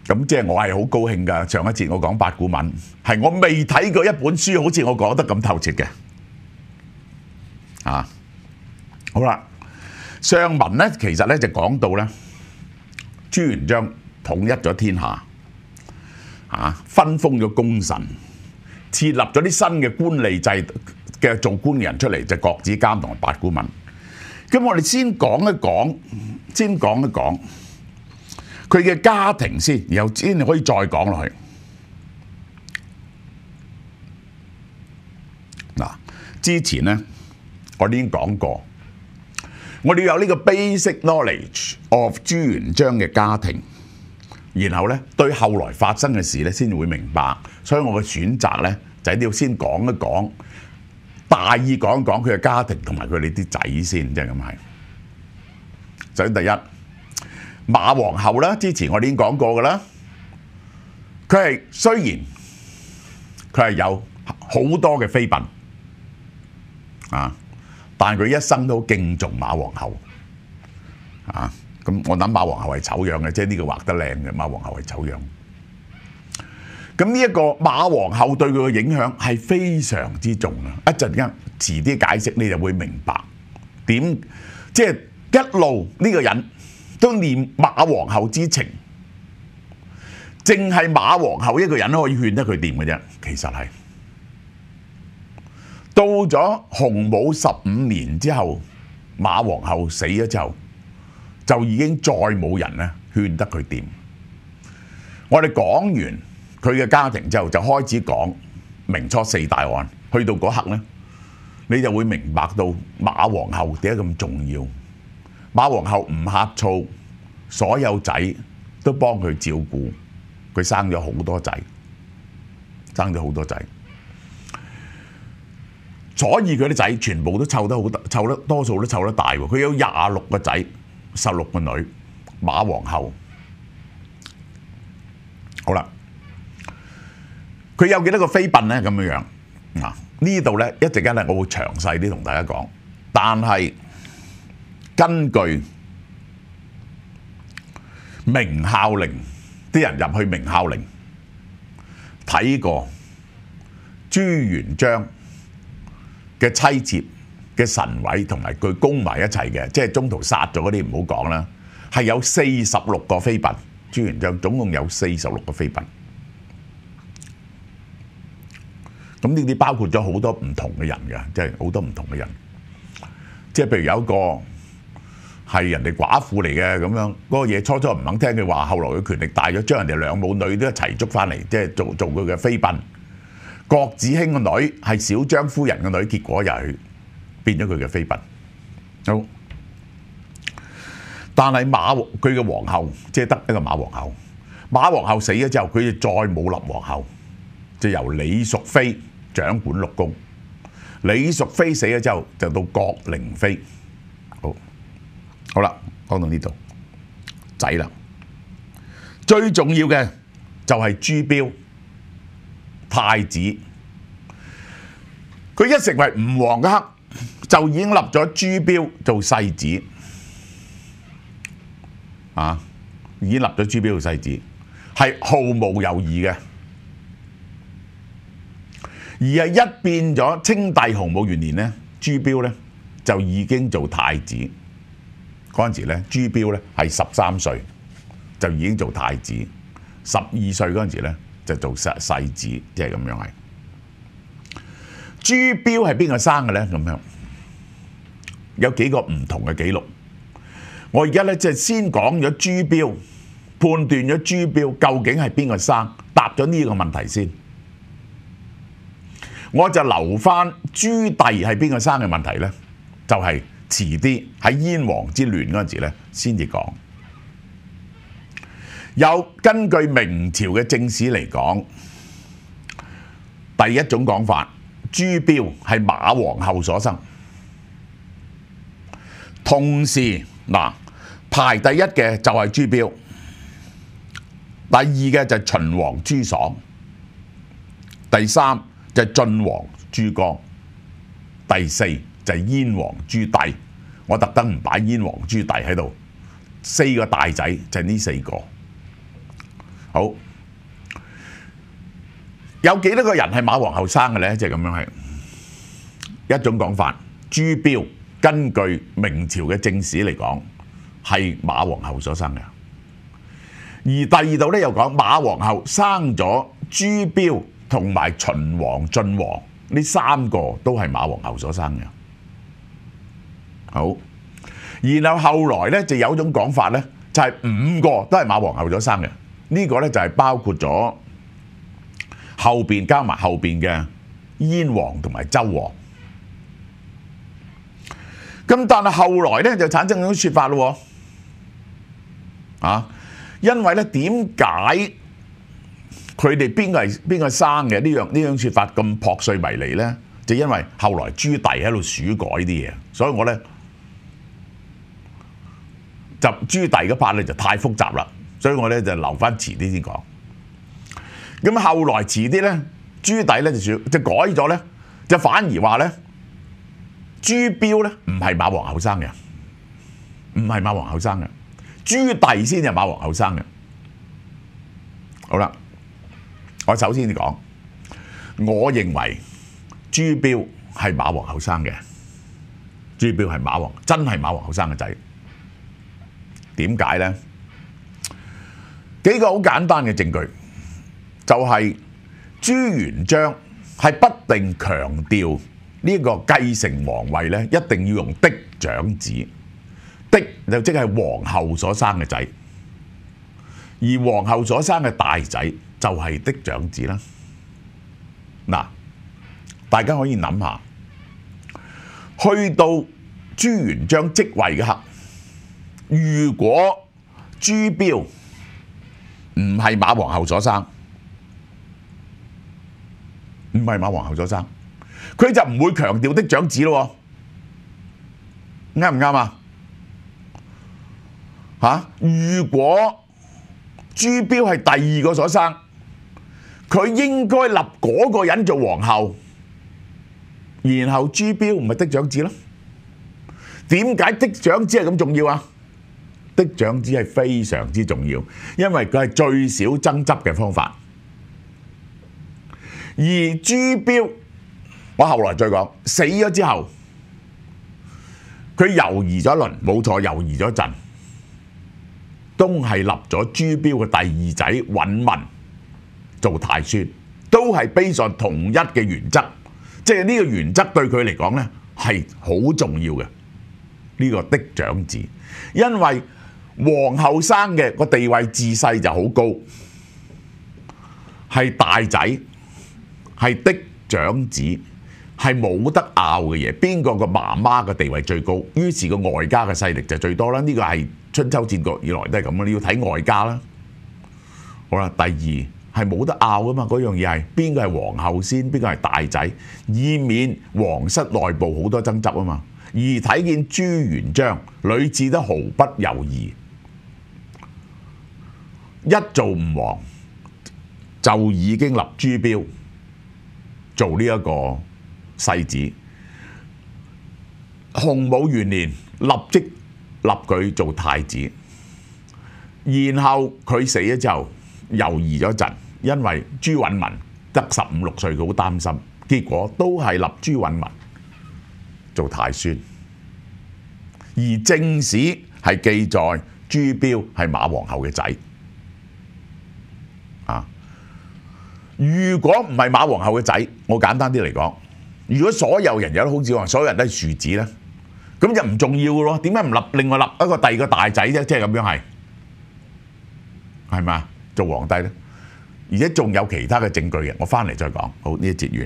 咁即係我係好高興㗎。上一節我講八股文，係我未睇過一本書好似我講得咁透徹嘅。啊，好啦，上文咧其實咧就講到咧朱元璋統一咗天下，分封咗功臣，設立咗啲新嘅官吏制嘅做官嘅人出嚟，就國子監同埋八股文。咁我哋先講一講佢嘅家庭先，然後先可以再講落去。嗱，之前咧我哋已經講過，我哋有呢個 basic knowledge of 朱元璋嘅家庭，然後咧對後來發生嘅事咧先會明白。所以我嘅選擇咧就喺呢度先講一講，大意講一講佢嘅家庭同埋佢哋啲仔先，即係咁係。首先第一，馬皇后啦，之前我哋已經講過㗎啦。佢係雖然佢係有好多嘅妃嬪但係佢一生都敬重馬皇后咁我諗馬皇后係醜樣嘅，即係呢個畫得靚嘅馬皇后係醜樣。咁呢一個馬皇后對佢嘅影響係非常之重啊！一陣間遲啲解釋你就會明白點，即係一路呢個人都念馬皇后之情，淨係馬皇后一個人可以勸得佢掂嘅啫。其實係到咗洪武15年之後，馬皇后死咗之後，就已經再冇人咧勸得佢掂。我哋講完佢嘅家庭之後，就開始講明初四大案。去到嗰刻咧，你就會明白到馬皇后點解咁重要。馬皇后唔呷醋，所有仔都幫佢照顧，佢生咗好多仔，所以佢啲仔全部都湊得多數都湊得大喎。佢有26個仔，16個女。馬皇后好啦，佢有幾多個妃嬪咧？咁樣樣呢度咧一陣間咧我會詳細啲同大家講，但係根據明孝陵啲人入去明孝陵睇過朱元璋嘅妻妾嘅神位同埋佢供埋一齊嘅，即係中途殺咗嗰啲唔好講啦，係有46個妃嬪。朱元璋總共有46個妃嬪。咁呢啲包括咗好多唔同嘅人嘅，即係好多唔同嘅人。即係譬如有一個係人哋寡婦嚟嘅咁樣，嗰個嘢初唔肯聽佢話，後來佢權力大咗，將人哋兩母女都一齊捉翻嚟，即係做佢嘅妃嬪。郭子興個女係小張夫人嘅女，結果又係變咗佢嘅妃嬪。好，但係佢嘅皇后即係得一個馬皇后。馬皇后死咗之後，佢就再冇立皇后，就由李淑妃掌管六宮。李淑妃死咗之後，就到郭靈妃。好啦，講到呢度仔啦，最重要嘅就係朱標太子。佢一成為吳王嘅刻，就已經立咗朱標做世子已經立咗朱標做世子，係毫無猶豫嘅。而係一變咗清帝洪武元年咧，朱標咧就已經做太子。嗰陣時咧，朱標咧係13歲就已經做太子，12歲嗰陣時咧就做世子，即係咁樣係。朱標係邊個生嘅咧？咁樣有幾個唔同嘅記錄。我而家咧即係先講咗朱標，判斷咗朱標究竟係邊個生，答咗呢個問題先。我就留翻朱棣係邊個生嘅問題咧，就係遲啲喺燕王之亂嗰陣時咧先至講。有根據明朝嘅正史嚟講，第一種講法，朱標係馬皇后所生。同時排第一嘅就係朱標，第二嘅就係秦王朱爽，第三就係晉王朱剛，第四就係燕王朱棣。我特登唔擺燕王朱棣喺度，四個大仔就係呢四個。 好，有幾多個人係馬皇后生嘅呢？即係咁樣係一種講法。朱標根據明朝嘅正史嚟講，係馬皇后所生嘅。而第二度咧又講馬皇后生咗朱標同埋秦王、晉王呢3個都係馬皇后所生嘅。好，然後後來咧就有一種講法咧，就係5個都係馬皇后所生嘅。呢個咧就係包括咗後邊加埋後邊嘅燕王同埋周王。咁但係後來咧就產生咗説法咯喎，因為咧點解佢哋邊個生嘅呢樣説法咁撲朔迷離咧？就因為後來朱棣喺度鼠改啲嘢，所以我咧就朱棣嗰 part 咧就太複雜啦，所以我咧就留翻遲啲先講。咁後來遲啲咧，朱棣咧就改咗咧，就反而話咧朱標咧唔係馬皇后生嘅，唔係馬皇后生嘅。朱棣先係馬皇后生嘅。好啦，我首先講，我認為朱標係馬皇后生嘅，朱標係真係馬皇后生嘅仔。點解呢？幾個好簡單嘅證據，就係朱元璋係不定強調呢個繼承皇位咧，一定要用嫡長子。嫡就即係皇后所生嘅仔，而皇后所生嘅大仔就係嫡長子啦。嗱，大家可以諗下，去到朱元璋即位嘅刻，如果朱標唔係馬皇后所生，唔係馬皇后所生，佢就唔會強調嫡長子咯，啱唔啱啊？如果朱標係第2個所生，佢應該立嗰個人做皇后，然後朱標唔係嫡長子咯。點解嫡長子係咁重要啊？嫡長子係非常之重要，因為佢係最少爭執嘅方法。而朱標，我後來再講，死咗之後，佢猶豫咗一輪，冇錯，猶豫咗一陣，都係立咗朱標嘅第2仔允文做太孫，都係based on同一嘅原則，即係呢個原則對佢嚟講呢係好重要嘅。呢個嫡長子，因為皇后生嘅個地位自細就好高，係大仔，係嫡長子，係冇得拗嘅嘢。邊個個媽媽嘅地位最高，於是個外家嘅勢力就最多啦。呢個係春秋戰國以來都係咁啦，你要睇外家啦。好啦，第二係冇得拗啊嘛，嗰樣嘢係邊個係皇后先，邊個係大仔，以免皇室內部好多爭執啊嘛。而睇見朱元璋屢次都毫不猶豫，一做吳王就已經立朱標做呢一個世子，洪武元年立即立佢做太子，然後佢死咗之後猶豫咗一陣，因為朱允炆得15、16歲，佢好擔心，結果都係立朱允炆做太孫，而正史係記載朱標係馬皇后嘅仔。如果唔係馬皇后嘅仔，我簡單啲嚟講，如果所有人有得好似話，所有人都係庶子咧，咁就唔重要嘅咯。點解唔立另外立一個第2個大仔啫？即係咁樣係咪啊？做皇帝咧，而且仲有其他嘅證據嘅，我翻嚟再講。好，呢一節完。